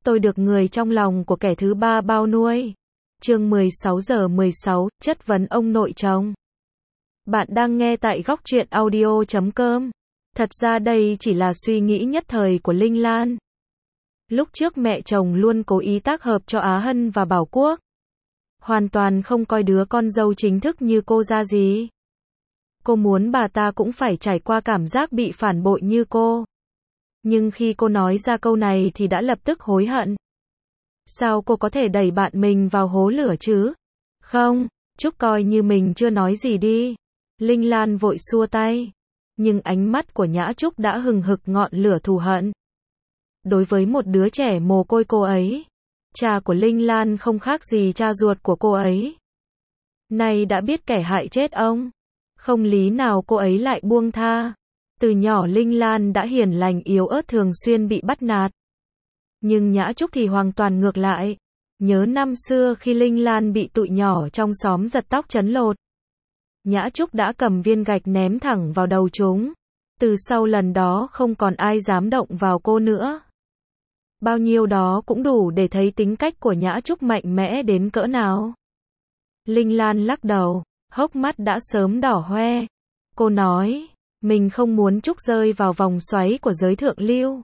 tôi được người trong lòng của kẻ thứ ba bao nuôi. Chương 16 giờ 16, chất vấn ông nội chồng. Bạn đang nghe tại góc truyện audio.com. Thật ra đây chỉ là suy nghĩ nhất thời của Linh Lan. Lúc trước mẹ chồng luôn cố ý tác hợp cho Á Hân và Bảo Quốc. Hoàn toàn không coi đứa con dâu chính thức như cô ra gì. Cô muốn bà ta cũng phải trải qua cảm giác bị phản bội như cô. Nhưng khi cô nói ra câu này thì đã lập tức hối hận. Sao cô có thể đẩy bạn mình vào hố lửa chứ? Không, Trúc coi như mình chưa nói gì đi. Linh Lan vội xua tay. Nhưng ánh mắt của Nhã Trúc đã hừng hực ngọn lửa thù hận. Đối với một đứa trẻ mồ côi cô ấy, cha của Linh Lan không khác gì cha ruột của cô ấy. Nay đã biết kẻ hại chết ông, không lý nào cô ấy lại buông tha. Từ nhỏ Linh Lan đã hiền lành yếu ớt thường xuyên bị bắt nạt. Nhưng Nhã Trúc thì hoàn toàn ngược lại. Nhớ năm xưa khi Linh Lan bị tụi nhỏ trong xóm giật tóc trấn lột. Nhã Trúc đã cầm viên gạch ném thẳng vào đầu chúng. Từ sau lần đó không còn ai dám động vào cô nữa. Bao nhiêu đó cũng đủ để thấy tính cách của Nhã Trúc mạnh mẽ đến cỡ nào. Linh Lan lắc đầu, hốc mắt đã sớm đỏ hoe. Cô nói, mình không muốn Trúc rơi vào vòng xoáy của giới thượng lưu.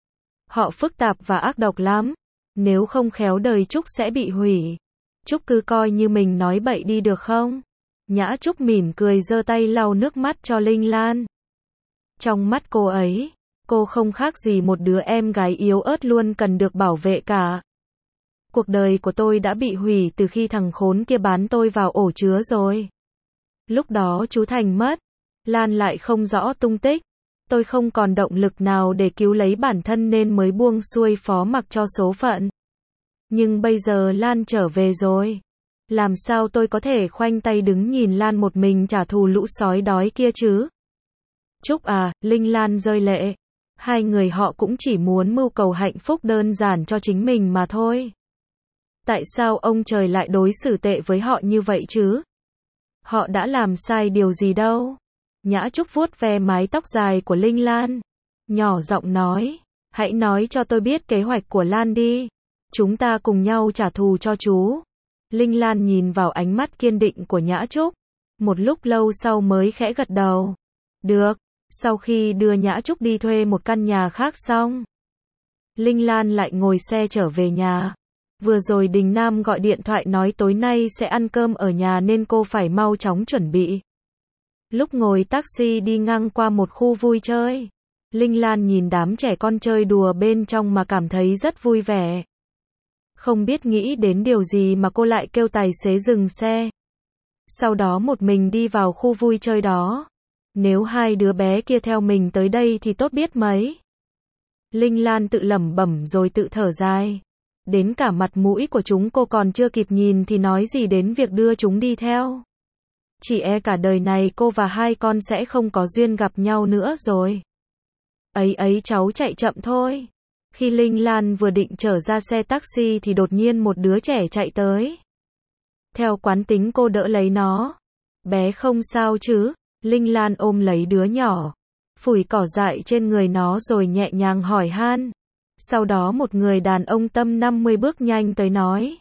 Họ phức tạp và ác độc lắm. Nếu không khéo đời Trúc sẽ bị hủy. Trúc cứ coi như mình nói bậy đi được không? Nhã Trúc mỉm cười giơ tay lau nước mắt cho Linh Lan. Trong mắt cô ấy, cô không khác gì một đứa em gái yếu ớt luôn cần được bảo vệ cả. Cuộc đời của tôi đã bị hủy từ khi thằng khốn kia bán tôi vào ổ chứa rồi. Lúc đó chú Thành mất, Lan lại không rõ tung tích. Tôi không còn động lực nào để cứu lấy bản thân nên mới buông xuôi phó mặc cho số phận. Nhưng bây giờ Lan trở về rồi. Làm sao tôi có thể khoanh tay đứng nhìn Lan một mình trả thù lũ sói đói kia chứ? Trúc à, Linh Lan rơi lệ. Hai người họ cũng chỉ muốn mưu cầu hạnh phúc đơn giản cho chính mình mà thôi. Tại sao ông trời lại đối xử tệ với họ như vậy chứ? Họ đã làm sai điều gì đâu? Nhã Trúc vuốt ve mái tóc dài của Linh Lan. Nhỏ giọng nói, hãy nói cho tôi biết kế hoạch của Lan đi. Chúng ta cùng nhau trả thù cho chú. Linh Lan nhìn vào ánh mắt kiên định của Nhã Trúc. Một lúc lâu sau mới khẽ gật đầu. Được. Sau khi đưa Nhã Trúc đi thuê một căn nhà khác xong, Linh Lan lại ngồi xe trở về nhà. Vừa rồi Đình Nam gọi điện thoại nói tối nay sẽ ăn cơm ở nhà nên cô phải mau chóng chuẩn bị. Lúc ngồi taxi đi ngang qua một khu vui chơi, Linh Lan nhìn đám trẻ con chơi đùa bên trong mà cảm thấy rất vui vẻ. Không biết nghĩ đến điều gì mà cô lại kêu tài xế dừng xe. Sau đó một mình đi vào khu vui chơi đó. Nếu hai đứa bé kia theo mình tới đây thì tốt biết mấy. Linh Lan tự lẩm bẩm rồi tự thở dài. Đến cả mặt mũi của chúng cô còn chưa kịp nhìn thì nói gì đến việc đưa chúng đi theo. Chỉ e cả đời này cô và hai con sẽ không có duyên gặp nhau nữa rồi. Ấy cháu chạy chậm thôi. Khi Linh Lan vừa định trở ra xe taxi thì đột nhiên một đứa trẻ chạy tới. Theo quán tính cô đỡ lấy nó. Bé không sao chứ? Linh Lan ôm lấy đứa nhỏ, phủi cỏ dại trên người nó rồi nhẹ nhàng hỏi han. Sau đó một người đàn ông tầm 50 bước nhanh tới nói.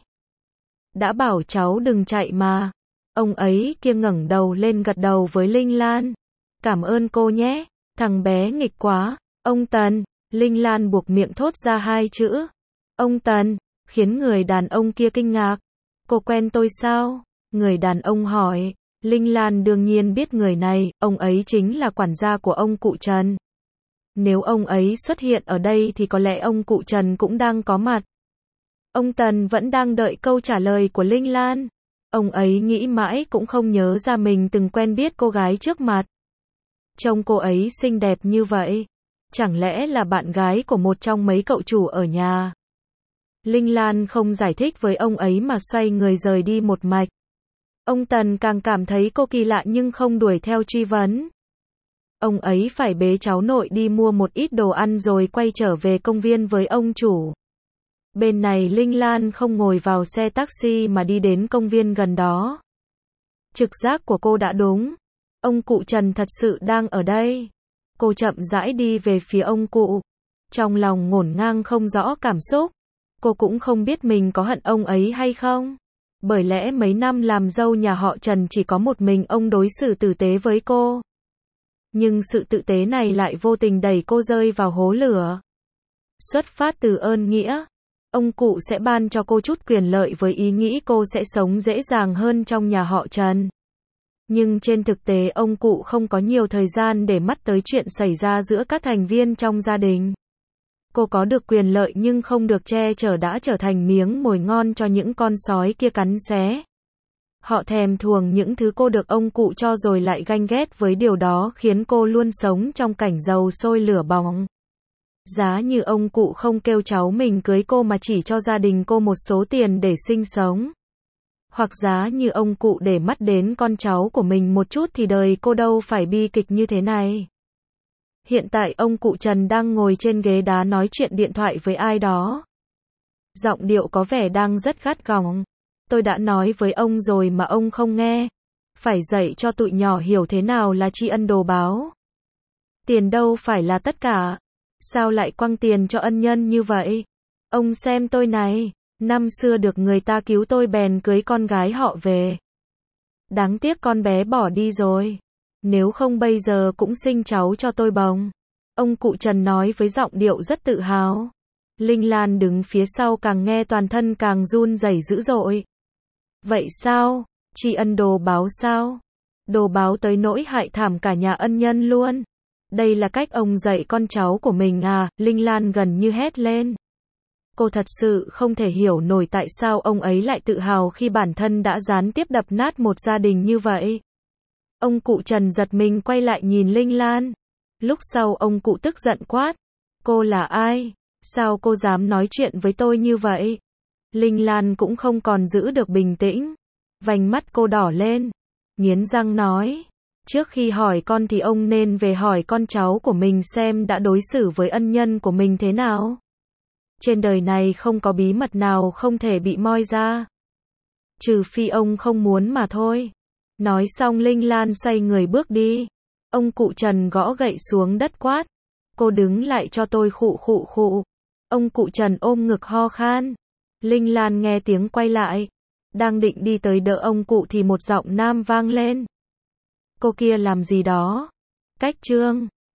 Đã bảo cháu đừng chạy mà. Ông ấy kia ngẩng đầu lên gật đầu với Linh Lan. Cảm ơn cô nhé, thằng bé nghịch quá. Ông Tần, Linh Lan buộc miệng thốt ra hai chữ. Ông Tần, khiến người đàn ông kia kinh ngạc. Cô quen tôi sao? Người đàn ông hỏi. Linh Lan đương nhiên biết người này, ông ấy chính là quản gia của ông cụ Trần. Nếu ông ấy xuất hiện ở đây thì có lẽ ông cụ Trần cũng đang có mặt. Ông Tần vẫn đang đợi câu trả lời của Linh Lan. Ông ấy nghĩ mãi cũng không nhớ ra mình từng quen biết cô gái trước mặt. Trông cô ấy xinh đẹp như vậy. Chẳng lẽ là bạn gái của một trong mấy cậu chủ ở nhà? Linh Lan không giải thích với ông ấy mà xoay người rời đi một mạch. Ông Tần càng cảm thấy cô kỳ lạ nhưng không đuổi theo truy vấn. Ông ấy phải bế cháu nội đi mua một ít đồ ăn rồi quay trở về công viên với ông chủ. Bên này Linh Lan không ngồi vào xe taxi mà đi đến công viên gần đó. Trực giác của cô đã đúng. Ông cụ Trần thật sự đang ở đây. Cô chậm rãi đi về phía ông cụ. Trong lòng ngổn ngang không rõ cảm xúc. Cô cũng không biết mình có hận ông ấy hay không. Bởi lẽ mấy năm làm dâu nhà họ Trần chỉ có một mình ông đối xử tử tế với cô. Nhưng sự tử tế này lại vô tình đẩy cô rơi vào hố lửa. Xuất phát từ ơn nghĩa, ông cụ sẽ ban cho cô chút quyền lợi với ý nghĩ cô sẽ sống dễ dàng hơn trong nhà họ Trần. Nhưng trên thực tế ông cụ không có nhiều thời gian để mắt tới chuyện xảy ra giữa các thành viên trong gia đình. Cô có được quyền lợi nhưng không được che chở đã trở thành miếng mồi ngon cho những con sói kia cắn xé. Họ thèm thuồng những thứ cô được ông cụ cho rồi lại ganh ghét với điều đó khiến cô luôn sống trong cảnh dầu sôi lửa bỏng. Giá như ông cụ không kêu cháu mình cưới cô mà chỉ cho gia đình cô một số tiền để sinh sống. Hoặc giá như ông cụ để mắt đến con cháu của mình một chút thì đời cô đâu phải bi kịch như thế này. Hiện tại ông cụ Trần đang ngồi trên ghế đá nói chuyện điện thoại với ai đó. Giọng điệu có vẻ đang rất gắt gỏng. Tôi đã nói với ông rồi mà ông không nghe. Phải dạy cho tụi nhỏ hiểu thế nào là tri ân đồ báo. Tiền đâu phải là tất cả. Sao lại quăng tiền cho ân nhân như vậy? Ông xem tôi này, năm xưa được người ta cứu tôi bèn cưới con gái họ về. Đáng tiếc con bé bỏ đi rồi. Nếu không bây giờ cũng sinh cháu cho tôi bồng. Ông cụ Trần nói với giọng điệu rất tự hào. Linh Lan đứng phía sau càng nghe toàn thân càng run rẩy dữ dội. Vậy sao? Tri ân đồ báo sao? Đồ báo tới nỗi hại thảm cả nhà ân nhân luôn. Đây là cách ông dạy con cháu của mình à? Linh Lan gần như hét lên. Cô thật sự không thể hiểu nổi tại sao ông ấy lại tự hào khi bản thân đã gián tiếp đập nát một gia đình như vậy. Ông cụ Trần giật mình quay lại nhìn Linh Lan. Lúc sau ông cụ tức giận quát. Cô là ai? Sao cô dám nói chuyện với tôi như vậy? Linh Lan cũng không còn giữ được bình tĩnh. Vành mắt cô đỏ lên. Nghiến răng nói. Trước khi hỏi con thì ông nên về hỏi con cháu của mình xem đã đối xử với ân nhân của mình thế nào. Trên đời này không có bí mật nào không thể bị moi ra. Trừ phi ông không muốn mà thôi. Nói xong Linh Lan xoay người bước đi. Ông cụ Trần gõ gậy xuống đất quát. Cô đứng lại cho tôi khụ khụ khụ. Ông cụ Trần ôm ngực ho khan. Linh Lan nghe tiếng quay lại. Đang định đi tới đỡ ông cụ thì một giọng nam vang lên. Cô kia làm gì đó? Cách Trương.